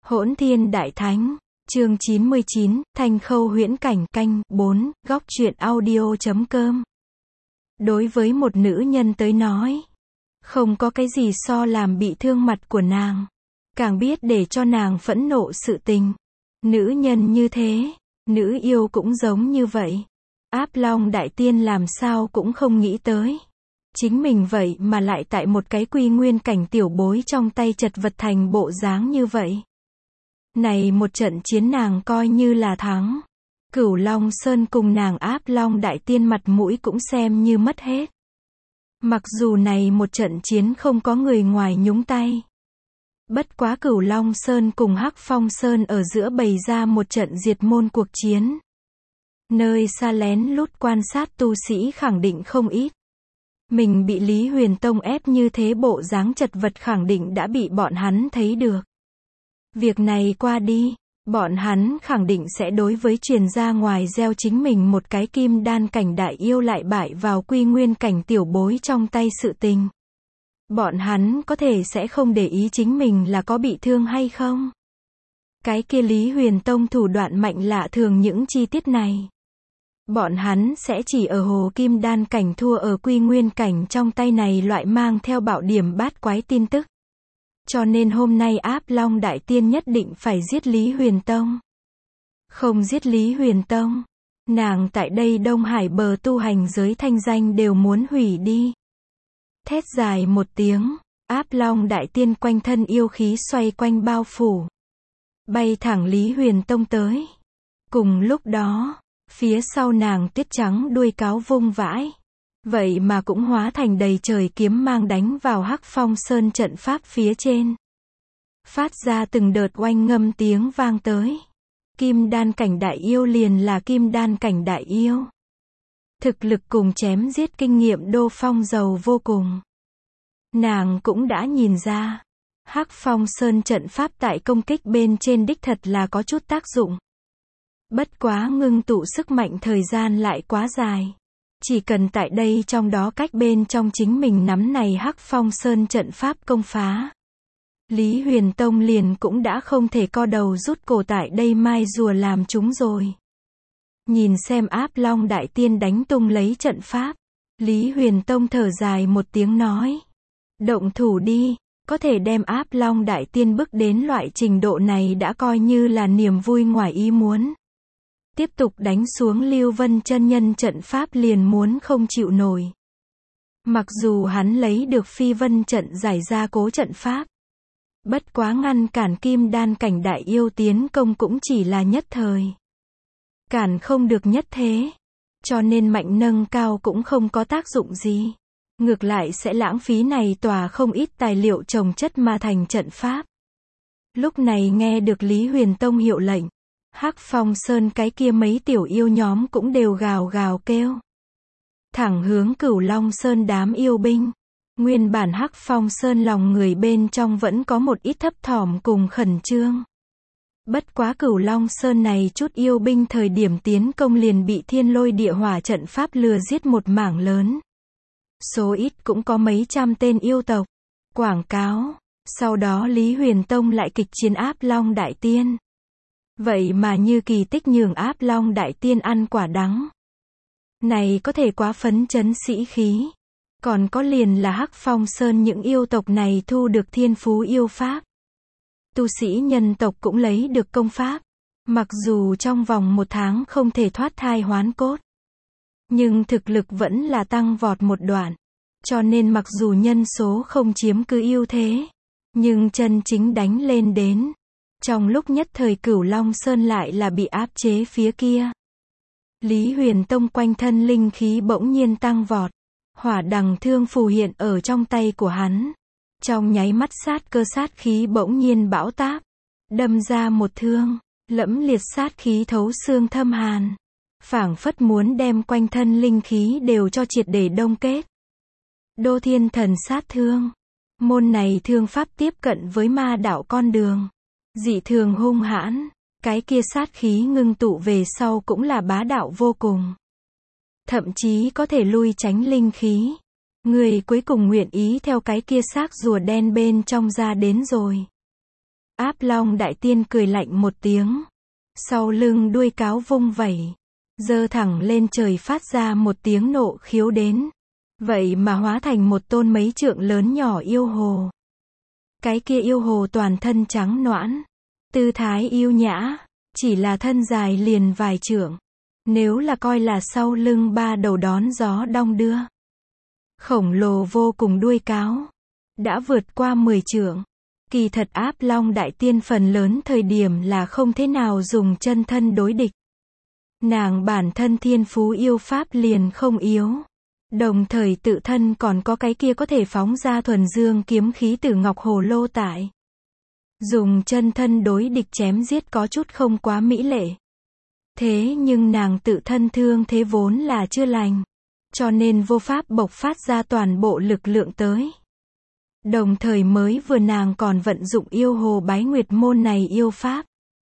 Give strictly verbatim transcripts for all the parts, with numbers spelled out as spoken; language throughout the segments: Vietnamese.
Hỗn Thiên Đại Thánh, chương chín mươi chín, Thanh Khâu huyễn cảnh, canh, bốn, góc truyện audio chấm com. Đối với một nữ nhân tới nói, không có cái gì so làm bị thương mặt của nàng, càng biết để cho nàng phẫn nộ sự tình. Nữ nhân như thế, nữ yêu cũng giống như vậy. Áp Long Đại Tiên làm sao cũng không nghĩ tới. Chính mình vậy mà lại tại một cái quy nguyên cảnh tiểu bối trong tay chật vật thành bộ dáng như vậy. Này một trận chiến nàng coi như là thắng. Cửu Long Sơn cùng nàng Áp Long Đại Tiên mặt mũi cũng xem như mất hết. Mặc dù này một trận chiến không có người ngoài nhúng tay. Bất quá Cửu Long Sơn cùng Hắc Phong Sơn ở giữa bày ra một trận diệt môn cuộc chiến. Nơi xa lén lút quan sát tu sĩ khẳng định không ít. Mình bị Lý Huyền Tông ép như thế bộ dáng chật vật khẳng định đã bị bọn hắn thấy được. Việc này qua đi, bọn hắn khẳng định sẽ đối với truyền ra ngoài gieo chính mình một cái kim đan cảnh đại yêu lại bại vào quy nguyên cảnh tiểu bối trong tay sự tình. Bọn hắn có thể sẽ không để ý chính mình là có bị thương hay không. Cái kia Lý Huyền Tông thủ đoạn mạnh lạ thường những chi tiết này. Bọn hắn sẽ chỉ ở hồ kim đan cảnh thua ở quy nguyên cảnh trong tay này loại mang theo bạo điểm bát quái tin tức. Cho nên hôm nay Áp Long Đại Tiên nhất định phải giết Lý Huyền Tông. Không giết Lý Huyền Tông, nàng tại đây Đông Hải bờ tu hành giới thanh danh đều muốn hủy đi. Thét dài một tiếng, Áp Long Đại Tiên quanh thân yêu khí xoay quanh bao phủ. Bay thẳng Lý Huyền Tông tới. Cùng lúc đó, phía sau nàng tuyết trắng đuôi cáo vung vãi. Vậy mà cũng hóa thành đầy trời kiếm mang đánh vào Hắc Phong Sơn trận pháp phía trên. Phát ra từng đợt oanh ngâm tiếng vang tới. Kim đan cảnh đại yêu liền là kim đan cảnh đại yêu. Thực lực cùng chém giết kinh nghiệm Đô Phong giàu vô cùng. Nàng cũng đã nhìn ra. Hắc Phong Sơn trận pháp tại công kích bên trên đích thật là có chút tác dụng. Bất quá ngưng tụ sức mạnh thời gian lại quá dài. Chỉ cần tại đây trong đó cách bên trong chính mình nắm này Hắc Phong Sơn trận pháp công phá. Lý Huyền Tông liền cũng đã không thể co đầu rút cổ tại đây mai rùa làm chúng rồi. Nhìn xem Áp Long Đại Tiên đánh tung lấy trận pháp. Lý Huyền Tông thở dài một tiếng nói. Động thủ đi, có thể đem Áp Long Đại Tiên bước đến loại trình độ này đã coi như là niềm vui ngoài ý muốn. Tiếp tục đánh xuống Lưu Vân chân nhân trận pháp liền muốn không chịu nổi. Mặc dù hắn lấy được phi vân trận giải ra cố trận pháp. Bất quá ngăn cản kim đan cảnh đại yêu tiến công cũng chỉ là nhất thời. Cản không được nhất thế. Cho nên mạnh nâng cao cũng không có tác dụng gì. Ngược lại sẽ lãng phí này tòa không ít tài liệu trồng chất mà thành trận pháp. Lúc này nghe được Lý Huyền Tông hiệu lệnh. Hắc Phong Sơn cái kia mấy tiểu yêu nhóm cũng đều gào gào kêu. Thẳng hướng Cửu Long Sơn đám yêu binh. Nguyên bản Hắc Phong Sơn lòng người bên trong vẫn có một ít thấp thỏm cùng khẩn trương. Bất quá Cửu Long Sơn này chút yêu binh thời điểm tiến công liền bị thiên lôi địa hỏa trận pháp lừa giết một mảng lớn. Số ít cũng có mấy trăm tên yêu tộc. Quảng cáo. Sau đó Lý Huyền Tông lại kịch chiến Áp Long Đại Tiên. Vậy mà như kỳ tích nhường Áp Long Đại Tiên ăn quả đắng. Này có thể quá phấn chấn sĩ khí. Còn có liền là Hắc Phong Sơn những yêu tộc này thu được thiên phú yêu pháp. Tu sĩ nhân tộc cũng lấy được công pháp. Mặc dù trong vòng một tháng không thể thoát thai hoán cốt. Nhưng thực lực vẫn là tăng vọt một đoạn. Cho nên mặc dù nhân số không chiếm cứ ưu thế. Nhưng chân chính đánh lên đến. Trong lúc nhất thời Cửu Long Sơn lại là bị áp chế phía kia. Lý Huyền Tông quanh thân linh khí bỗng nhiên tăng vọt. Hỏa đằng thương phù hiện ở trong tay của hắn. Trong nháy mắt sát cơ sát khí bỗng nhiên bão táp. Đâm ra một thương. Lẫm liệt sát khí thấu xương thâm hàn. Phảng phất muốn đem quanh thân linh khí đều cho triệt để đông kết. Đô Thiên Thần sát thương. Môn này thương pháp tiếp cận với ma đạo con đường. Dị thường hung hãn, cái kia sát khí ngưng tụ về sau cũng là bá đạo vô cùng. Thậm chí có thể lui tránh linh khí. Người cuối cùng nguyện ý theo cái kia xác rùa đen bên trong ra đến rồi. Áp Long Đại Tiên cười lạnh một tiếng. Sau lưng đuôi cáo vung vẩy. Giơ thẳng lên trời phát ra một tiếng nộ khiếu đến. Vậy mà hóa thành một tôn mấy trượng lớn nhỏ yêu hồ. Cái kia yêu hồ toàn thân trắng noãn. Tư thái yêu nhã. Chỉ là thân dài liền vài trượng. Nếu là coi là sau lưng ba đầu đón gió đong đưa. Khổng lồ vô cùng đuôi cáo. Đã vượt qua mười trượng. Kỳ thật Áp Long Đại Tiên phần lớn thời điểm là không thế nào dùng chân thân đối địch. Nàng bản thân thiên phú yêu pháp liền không yếu. Đồng thời tự thân còn có cái kia có thể phóng ra thuần dương kiếm khí từ ngọc hồ lô tại. Dùng chân thân đối địch chém giết có chút không quá mỹ lệ. Thế nhưng nàng tự thân thương thế vốn là chưa lành. Cho nên vô pháp bộc phát ra toàn bộ lực lượng tới. Đồng thời mới vừa nàng còn vận dụng yêu hồ bái nguyệt môn này yêu pháp.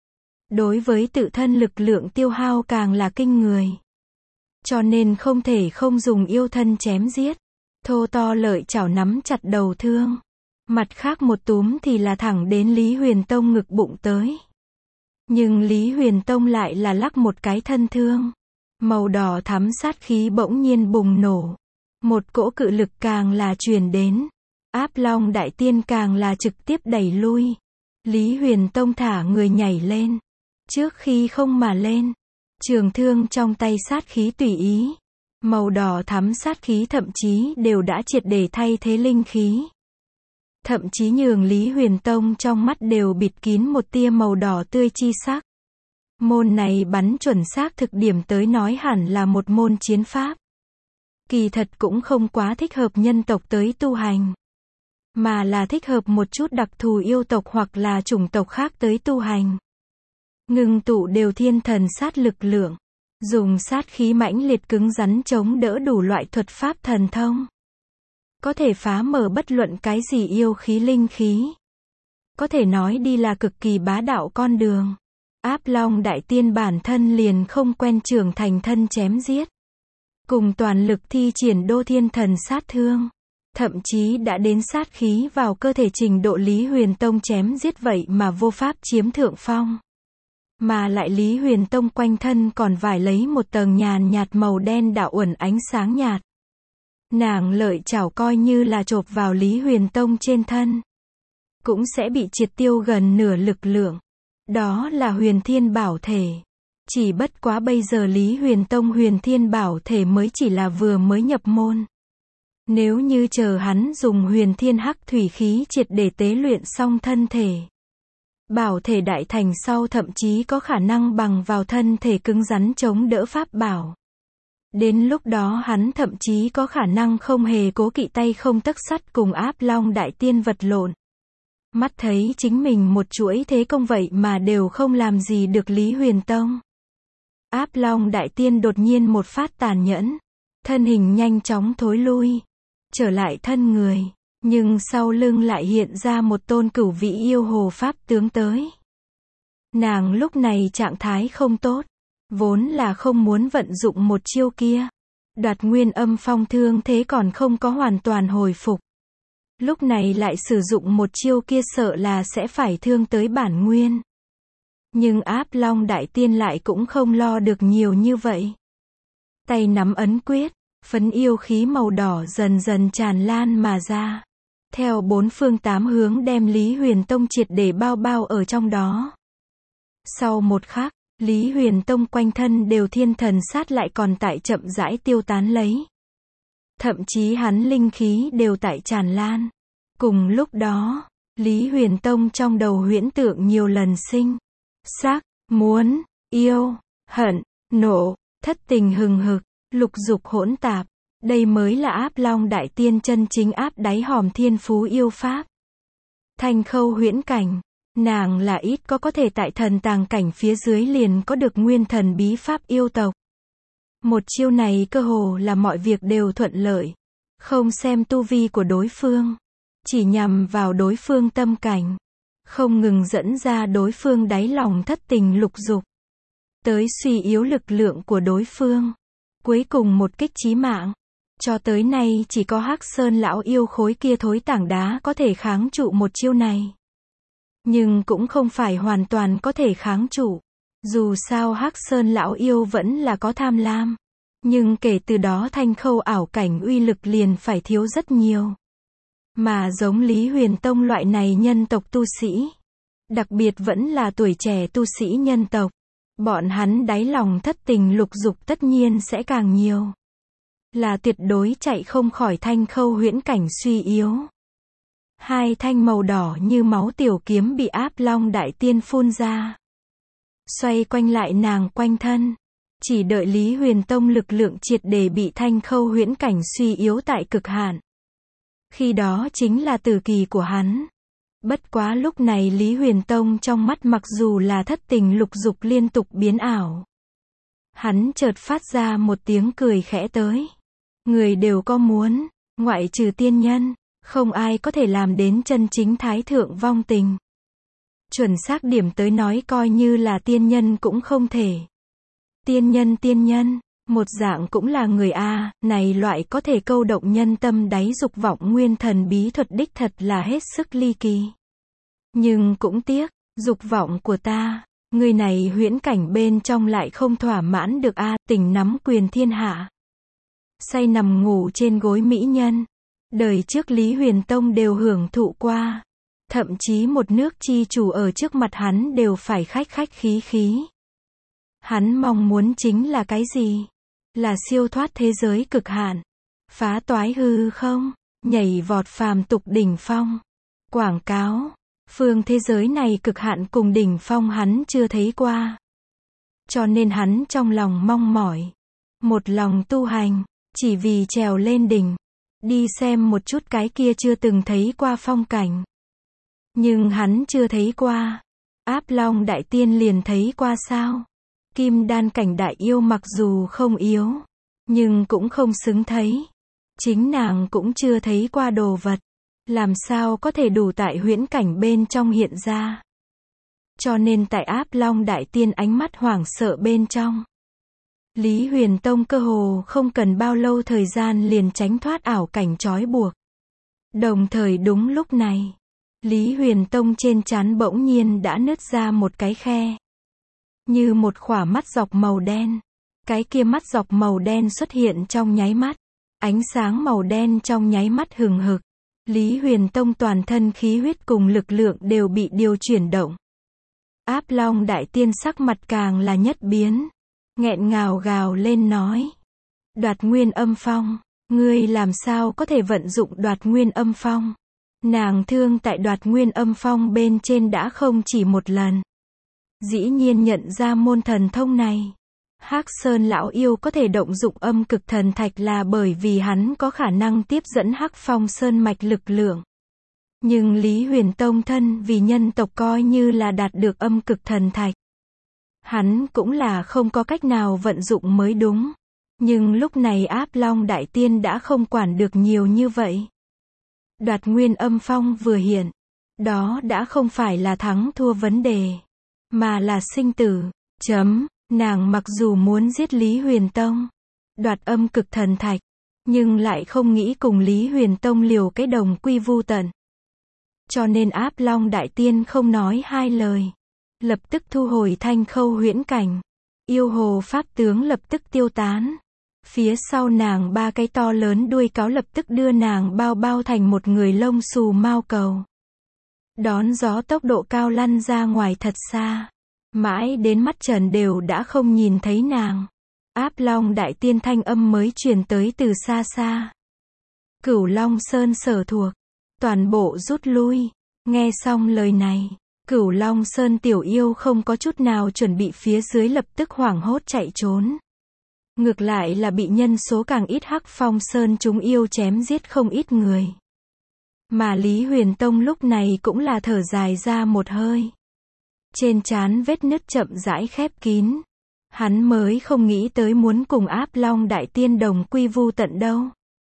Đối với tự thân lực lượng tiêu hao càng là kinh người. Cho nên không thể không dùng yêu thân chém giết. Thô to lợi chảo nắm chặt đầu thương. Mặt khác một túm thì là thẳng đến Lý Huyền Tông ngực bụng tới. Nhưng Lý Huyền Tông lại là lắc một cái thân thương. Màu đỏ thắm sát khí bỗng nhiên bùng nổ. Một cỗ cự lực càng là truyền đến. Áp Long Đại Tiên càng là trực tiếp đẩy lui. Lý Huyền Tông thả người nhảy lên. Trước khi không mà lên. Trường thương trong tay sát khí tùy ý. Màu đỏ thắm sát khí thậm chí đều đã triệt để thay thế linh khí. Thậm chí nhường Lý Huyền Tông trong mắt đều bịt kín một tia màu đỏ tươi chi sắc. Môn này bắn chuẩn xác thực điểm tới nói hẳn là một môn chiến pháp. Kỳ thật cũng không quá thích hợp nhân tộc tới tu hành. Mà là thích hợp một chút đặc thù yêu tộc hoặc là chủng tộc khác tới tu hành. Ngưng tụ đều thiên thần sát lực lượng. Dùng sát khí mãnh liệt cứng rắn chống đỡ đủ loại thuật pháp thần thông. Có thể phá mở bất luận cái gì yêu khí linh khí. Có thể nói đi là cực kỳ bá đạo con đường. Áp Long Đại Tiên bản thân liền không quen trưởng thành thân chém giết. Cùng toàn lực thi triển đô thiên thần sát thương. Thậm chí đã đến sát khí vào cơ thể trình độ Lý Huyền Tông chém giết vậy mà vô pháp chiếm thượng phong. Mà lại Lý Huyền Tông quanh thân còn vải lấy một tầng nhàn nhạt màu đen đạo uẩn ánh sáng nhạt. Nàng lợi chảo coi như là chộp vào Lý Huyền Tông trên thân. Cũng sẽ bị triệt tiêu gần nửa lực lượng. Đó là huyền thiên bảo thể. Chỉ bất quá bây giờ Lý Huyền Tông huyền thiên bảo thể mới chỉ là vừa mới nhập môn. Nếu như chờ hắn dùng huyền thiên hắc thủy khí triệt để tế luyện xong thân thể. Bảo thể đại thành sau thậm chí có khả năng bằng vào thân thể cứng rắn chống đỡ pháp bảo. Đến lúc đó hắn thậm chí có khả năng không hề cố kỵ tay không tấc sắt cùng Áp Long Đại Tiên vật lộn. Mắt thấy chính mình một chuỗi thế công vậy mà đều không làm gì được Lý Huyền Tông. Áp Long Đại Tiên đột nhiên một phát tàn nhẫn. Thân hình nhanh chóng thối lui. Trở lại thân người. Nhưng sau lưng lại hiện ra một tôn cửu vĩ yêu hồ pháp tướng tới. Nàng lúc này trạng thái không tốt. Vốn là không muốn vận dụng một chiêu kia. Đoạt nguyên âm phong thương thế còn không có hoàn toàn hồi phục. Lúc này lại sử dụng một chiêu kia sợ là sẽ phải thương tới bản nguyên. Nhưng Áp Long Đại Tiên lại cũng không lo được nhiều như vậy. Tay nắm ấn quyết, phấn yêu khí màu đỏ dần dần tràn lan mà ra. Theo bốn phương tám hướng đem Lý Huyền Tông triệt để bao bao ở trong đó. Sau một khắc, Lý Huyền Tông quanh thân đều thiên thần sát lại còn tại chậm rãi tiêu tán lấy. Thậm chí hắn linh khí đều tại tràn lan. Cùng lúc đó, Lý Huyền Tông trong đầu huyễn tượng nhiều lần sinh. Sắc, muốn, yêu, hận, nộ, thất tình hừng hực, lục dục hỗn tạp. Đây mới là Áp Long Đại Tiên chân chính áp đáy hòm thiên phú yêu pháp. Thanh khâu huyễn cảnh. Nàng là ít có có thể tại thần tàng cảnh phía dưới liền có được nguyên thần bí pháp yêu tộc. Một chiêu này cơ hồ là mọi việc đều thuận lợi. Không xem tu vi của đối phương. Chỉ nhằm vào đối phương tâm cảnh. Không ngừng dẫn ra đối phương đáy lòng thất tình lục dục. Tới suy yếu lực lượng của đối phương. Cuối cùng một kích chí mạng. Cho tới nay chỉ có Hắc Sơn lão yêu khối kia thối tảng đá có thể kháng trụ một chiêu này. Nhưng cũng không phải hoàn toàn có thể kháng trụ. Dù sao Hắc Sơn lão yêu vẫn là có tham lam. Nhưng kể từ đó thanh khâu ảo cảnh uy lực liền phải thiếu rất nhiều. Mà giống Lý Huyền Tông loại này nhân tộc tu sĩ, đặc biệt vẫn là tuổi trẻ tu sĩ nhân tộc, bọn hắn đáy lòng thất tình lục dục tất nhiên sẽ càng nhiều. Là tuyệt đối chạy không khỏi thanh khâu huyễn cảnh suy yếu. Hai thanh màu đỏ như máu tiểu kiếm bị Áp Long Đại Tiên phun ra. Xoay quanh lại nàng quanh thân. Chỉ đợi Lý Huyền Tông lực lượng triệt để bị thanh khâu huyễn cảnh suy yếu tại cực hạn. Khi đó chính là tử kỳ của hắn. Bất quá lúc này Lý Huyền Tông trong mắt mặc dù là thất tình lục dục liên tục biến ảo. Hắn chợt phát ra một tiếng cười khẽ tới. Người đều có muốn, ngoại trừ tiên nhân, không ai có thể làm đến chân chính thái thượng vong tình. Chuẩn xác điểm tới nói coi như là tiên nhân cũng không thể. Tiên nhân tiên nhân, một dạng cũng là người A, này loại có thể câu động nhân tâm đáy dục vọng nguyên thần bí thuật đích thật là hết sức ly kỳ. Nhưng cũng tiếc, dục vọng của ta, người này huyễn cảnh bên trong lại không thỏa mãn được A, tình nắm quyền thiên hạ. Say nằm ngủ trên gối mỹ nhân. Đời trước Lý Huyền Tông đều hưởng thụ qua. Thậm chí một nước chi chủ ở trước mặt hắn đều phải khách khách khí khí. Hắn mong muốn chính là cái gì? Là siêu thoát thế giới cực hạn. Phá toái hư không? Nhảy vọt phàm tục đỉnh phong. Quảng cáo. Phương thế giới này cực hạn cùng đỉnh phong hắn chưa thấy qua. Cho nên hắn trong lòng mong mỏi. Một lòng tu hành. Chỉ vì trèo lên đỉnh. Đi xem một chút cái kia chưa từng thấy qua phong cảnh. Nhưng hắn chưa thấy qua. Áp Long Đại Tiên liền thấy qua sao? Kim đan cảnh đại yêu mặc dù không yếu, nhưng cũng không xứng thấy. Chính nàng cũng chưa thấy qua đồ vật. Làm sao có thể đủ tại huyễn cảnh bên trong hiện ra. Cho nên tại Áp Long Đại Tiên ánh mắt hoảng sợ bên trong. Lý Huyền Tông cơ hồ không cần bao lâu thời gian liền tránh thoát ảo cảnh trói buộc. Đồng thời đúng lúc này, Lý Huyền Tông trên trán bỗng nhiên đã nứt ra một cái khe. Như một khỏa mắt dọc màu đen. Cái kia mắt dọc màu đen xuất hiện trong nháy mắt. Ánh sáng màu đen trong nháy mắt hừng hực. Lý Huyền Tông toàn thân khí huyết cùng lực lượng đều bị điều chuyển động. Áp Long Đại Tiên sắc mặt càng là nhất biến. Nghẹn ngào gào lên nói. Đoạt nguyên âm phong. Ngươi làm sao có thể vận dụng đoạt nguyên âm phong? Nàng thương tại đoạt nguyên âm phong bên trên đã không chỉ một lần. Dĩ nhiên nhận ra môn thần thông này. Hắc Sơn lão yêu có thể động dụng âm cực thần thạch là bởi vì hắn có khả năng tiếp dẫn Hắc Phong Sơn mạch lực lượng. Nhưng Lý Huyền Tông thân vì nhân tộc coi như là đạt được âm cực thần thạch. Hắn cũng là không có cách nào vận dụng mới đúng. Nhưng lúc này Áp Long Đại Tiên đã không quản được nhiều như vậy. Đoạt nguyên âm phong vừa hiện. Đó đã không phải là thắng thua vấn đề. Mà là sinh tử. Chấm. Nàng mặc dù muốn giết Lý Huyền Tông. Đoạt âm cực thần thạch. Nhưng lại không nghĩ cùng Lý Huyền Tông liều cái đồng quy vu tận. Cho nên Áp Long Đại Tiên không nói hai lời. Lập tức thu hồi thanh khâu huyễn cảnh. Yêu hồ pháp tướng lập tức tiêu tán. Phía sau nàng ba cái to lớn đuôi cáo lập tức đưa nàng bao bao thành một người lông xù mao cầu. Đón gió tốc độ cao lăn ra ngoài thật xa. Mãi đến mắt trần đều đã không nhìn thấy nàng. Áp Long Đại Tiên thanh âm mới truyền tới từ xa xa. Cửu Long Sơn sở thuộc. Toàn bộ rút lui. Nghe xong lời này. Cửu Long Sơn tiểu yêu không có chút nào chuẩn bị phía dưới lập tức hoảng hốt chạy trốn. Ngược lại là bị nhân số càng ít Hắc Phong Sơn chúng yêu chém giết không ít người. Mà Lý Huyền Tông lúc này cũng là thở dài ra một hơi. Trên trán vết nứt chậm rãi khép kín. Hắn mới không nghĩ tới muốn cùng Áp Long Đại Tiên đồng quy vu tận đâu.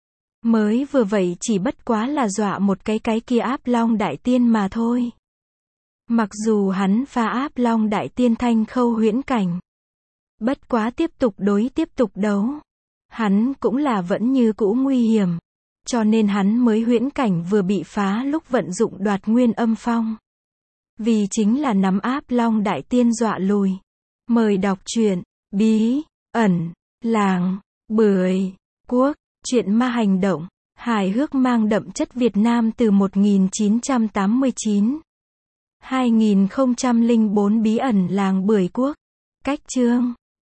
Mới vừa vậy chỉ bất quá là dọa một cái cái kia Áp Long Đại Tiên mà thôi. Mặc dù hắn phá Áp Long Đại Tiên thanh khâu huyễn cảnh. Bất quá tiếp tục đối tiếp tục đấu. Hắn cũng là vẫn như cũ nguy hiểm. Cho nên hắn mới huyễn cảnh vừa bị phá lúc vận dụng đoạt nguyên âm phong. Vì chính là nắm áp Long Đại Tiên dọa lùi. Mời đọc truyện Bí ẩn làng Bưởi Quốc, truyện ma hành động, hài hước mang đậm chất Việt Nam từ một nghìn chín trăm tám mươi chín. hai nghìn không trăm lẻ bốn Bí ẩn làng Bưởi Quốc. Cách chương